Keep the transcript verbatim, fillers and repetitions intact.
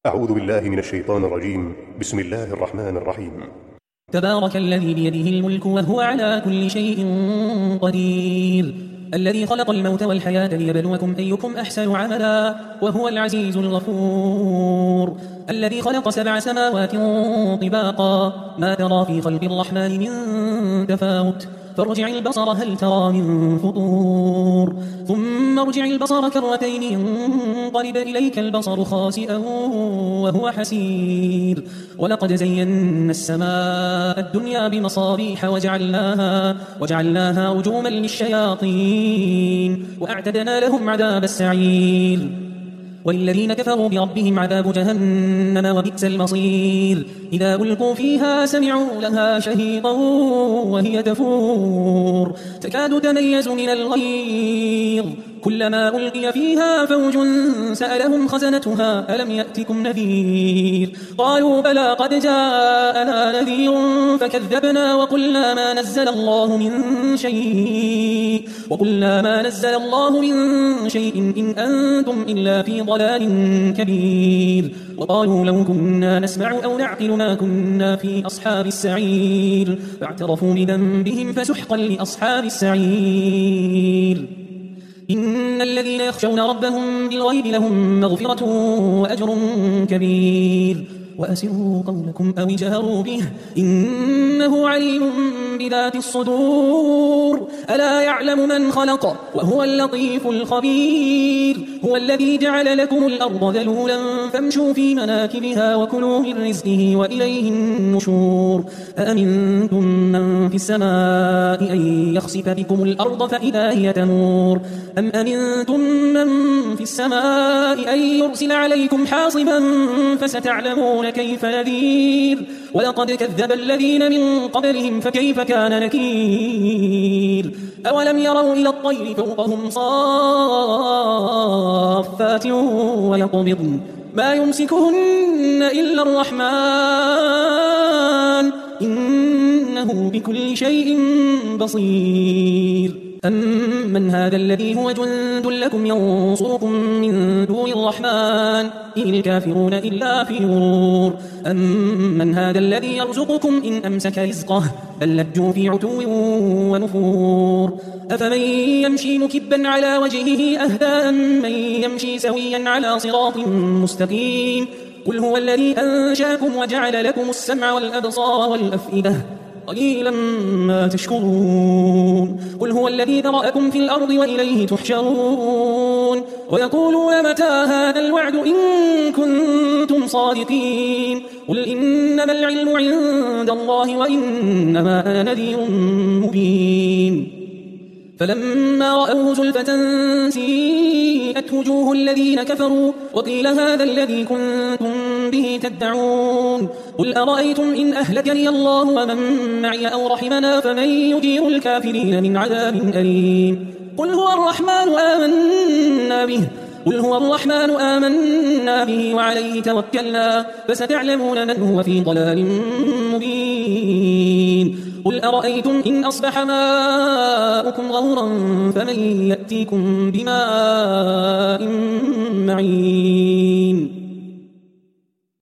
أعوذ بالله من الشيطان الرجيم. بسم الله الرحمن الرحيم. تبارك الذي بيده الملك وهو على كل شيء قدير، الذي خلق الموت والحياة ليبلوكم أيكم أحسن عملا وهو العزيز الغفور، الذي خلق سبع سماوات طباقا ما ترى في خلق الرحمن من تفاوت، فارجع البصر هل ترى من فطور، ثم ارجع البصر كرتين ينقلب إليك البصر خاسئا وهو حسير، ولقد زينا السماء الدنيا بمصابيح وجعلناها, وجعلناها رجوما للشياطين وأعتدنا لهم عذاب السعير، والذين كفروا بربهم عذاب جهنم وبئس المصير، إذا ألقوا فيها سمعوا لها شهيقا وهي تفور تكاد تميز من الغيظ، كلما ألقي فيها فوج سألهم خزنتها ألم يأتكم نذير، قالوا بلى قد جاءنا نذير فكذبنا وقلنا ما نزل الله من شيء وقلنا ما نزل الله من شيء إن أنتم إلا في ضلال كبير، وقالوا لو كنا نسمع أو نعقل ما كنا في أصحاب السعير، فاعترفوا بذنبهم فسحقا لأصحاب السعير. إن الذين يخشون ربهم بالغيب لهم مغفرة وأجر كبير، وأسروا قولكم أو اجهروا به إنه عليم بذات الصدور، ألا يعلم من خلق وهو اللطيف الخبير، هو الذي جعل لكم الأرض ذلولا فامشوا في مناكبها وكلوا من رزقه وإليه النشور، أأمنتم من في السماء أن يخسف بكم الأرض فإذا هي تمور، أم أمنتم من في السماء أن يرسل عليكم حاصبا فستعلمون كيف نذير، ولقد كذب الذين من قبلهم فكيف كان نكير، أولم يروا إلى الطير فوقهم صافات ويقبضن ما يمسكهن إلا الرحمن إنه بكل شيء بصير، أمن هذا الذي هو جند لكم ينصركم من دون الرحمن إن الكافرون إلا في غرور، أمن هذا الذي يرزقكم إن أمسك رزقه بل لجوا في عتو ونفور، أفمن يمشي مكبا على وجهه أهدى أمن يمشي سويا على صراط مستقيم، قل هو الذي أنشاكم وجعل لكم السمع والأبصار والأفئدة قليلا ما تشكرون، قل هو الذي ذرأكم في الأرض وإليه تحشرون، ويقولون متى هذا الوعد إن كنتم صادقين، قل إنما العلم عند الله وإنما أنا نذير مبين، فلما رأوه زلفة سيئت وجوه الذين كفروا وقيل هذا الذي كنتم به تدعون، قل أرأيتم إن أهلكني الله ومن معي أو رحمنا فمن يجير الكافرين من عذاب أليم، قل هو الرحمن آمنا به قل هو الرحمن آمنا به وعليه توكلنا فستعلمون من هو في ضلال مبين، قل أرأيتم إن أصبح ماؤكم غورا فمن يأتيكم بماء معين.